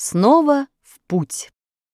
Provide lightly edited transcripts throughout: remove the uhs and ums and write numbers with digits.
Снова в путь.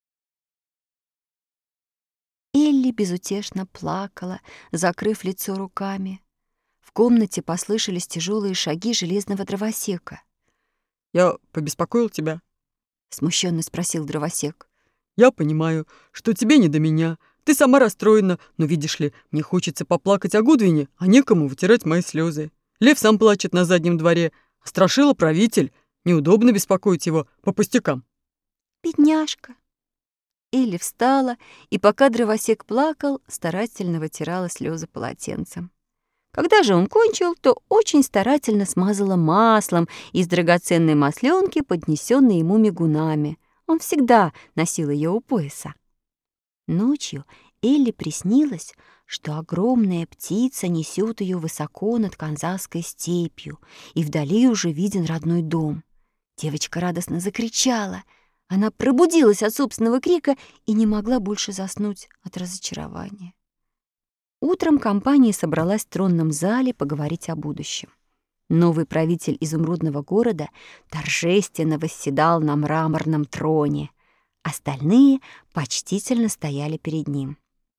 Элли безутешно плакала, закрыв лицо руками. В комнате послышались тяжелые шаги железного дровосека. «Я побеспокоил тебя?» — смущенно спросил дровосек. «Я понимаю, что тебе не до меня. Ты сама расстроена, но, видишь ли, мне хочется поплакать о Гудвине, а некому вытирать мои слезы. Лев сам плачет на заднем дворе, а Страшила правитель. Неудобно беспокоить его по пустякам». «Бедняжка!» Элли встала, и пока дровосек плакал, старательно вытирала слезы полотенцем. Когда же он кончил, то очень старательно смазала маслом из драгоценной масленки, поднесенной ему мигунами. Он всегда носил ее у пояса. Ночью Элли приснилось, что огромная птица несет ее высоко над Канзасской степью, и вдали уже виден родной дом. Девочка радостно закричала. Она пробудилась от собственного крика и не могла больше заснуть от разочарования. Утром компания собралась в тронном зале поговорить о будущем. Новый правитель изумрудного города торжественно восседал на мраморном троне. Остальные почтительно стояли перед ним.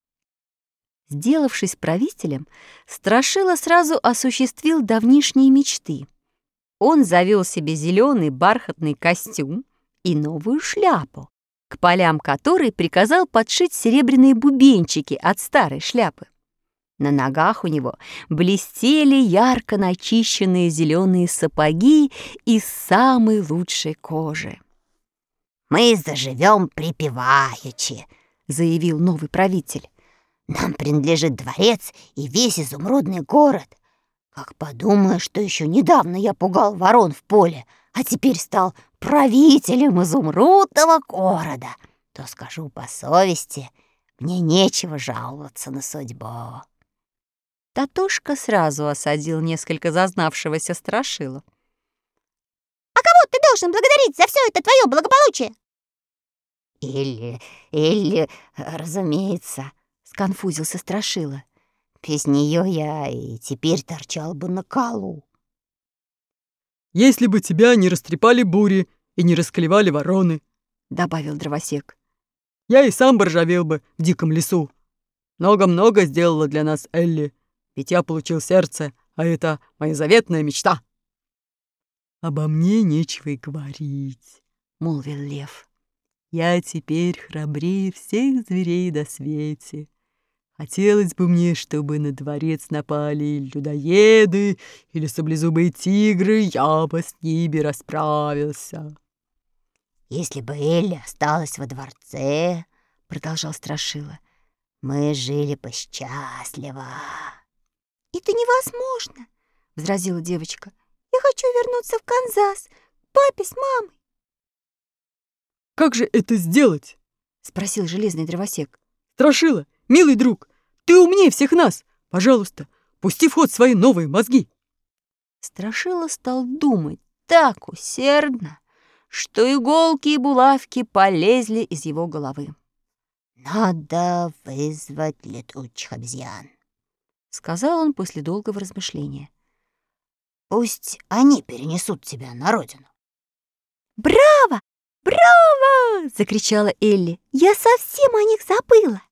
Сделавшись правителем, Страшила сразу осуществил давнишние мечты. Он завел себе зеленый бархатный костюм и новую шляпу, к полям которой приказал подшить серебряные бубенчики от старой шляпы. На ногах у него блестели ярко начищенные зеленые сапоги из самой лучшей кожи. «Мы заживем припеваючи», — заявил новый правитель. «Нам принадлежит дворец и весь изумрудный город. Как подумаю, что еще недавно я пугал ворон в поле, а теперь стал правителем изумрудного города, то скажу по совести, мне нечего жаловаться на судьбу». Татушка сразу осадил несколько зазнавшегося Страшилу. «А кого ты должен благодарить за все это твое благополучие?» Элли, разумеется», — сконфузился Страшила. «Без нее я и теперь торчал бы на колу». «Если бы тебя не растрепали бури и не расклевали вороны», — добавил дровосек, «я и сам боржавел бы в диком лесу. Много-много сделала для нас Элли, ведь я получил сердце, а это моя заветная мечта». «Обо мне нечего и говорить», — молвил лев. «Я теперь храбрее всех зверей на свете. Хотелось бы мне, чтобы на дворец напали людоеды или саблезубые тигры, я бы с ними расправился». «Если бы Элли осталась во дворце, — продолжал Страшила, — мы жили бы счастливо». «Это невозможно», — возразила девочка. «Я хочу вернуться в Канзас, к папе с мамой». «Как же это сделать?» — спросил железный дровосек. «Страшила, милый друг, ты умнее всех нас. Пожалуйста, пусти в ход свои новые мозги». Страшила стал думать так усердно, что иголки и булавки полезли из его головы. «Надо вызвать летучих обезьян», — сказал он после долгого размышления. «Пусть они перенесут тебя на родину». «Браво! Браво!» — закричала Элли. «Я совсем о них забыла».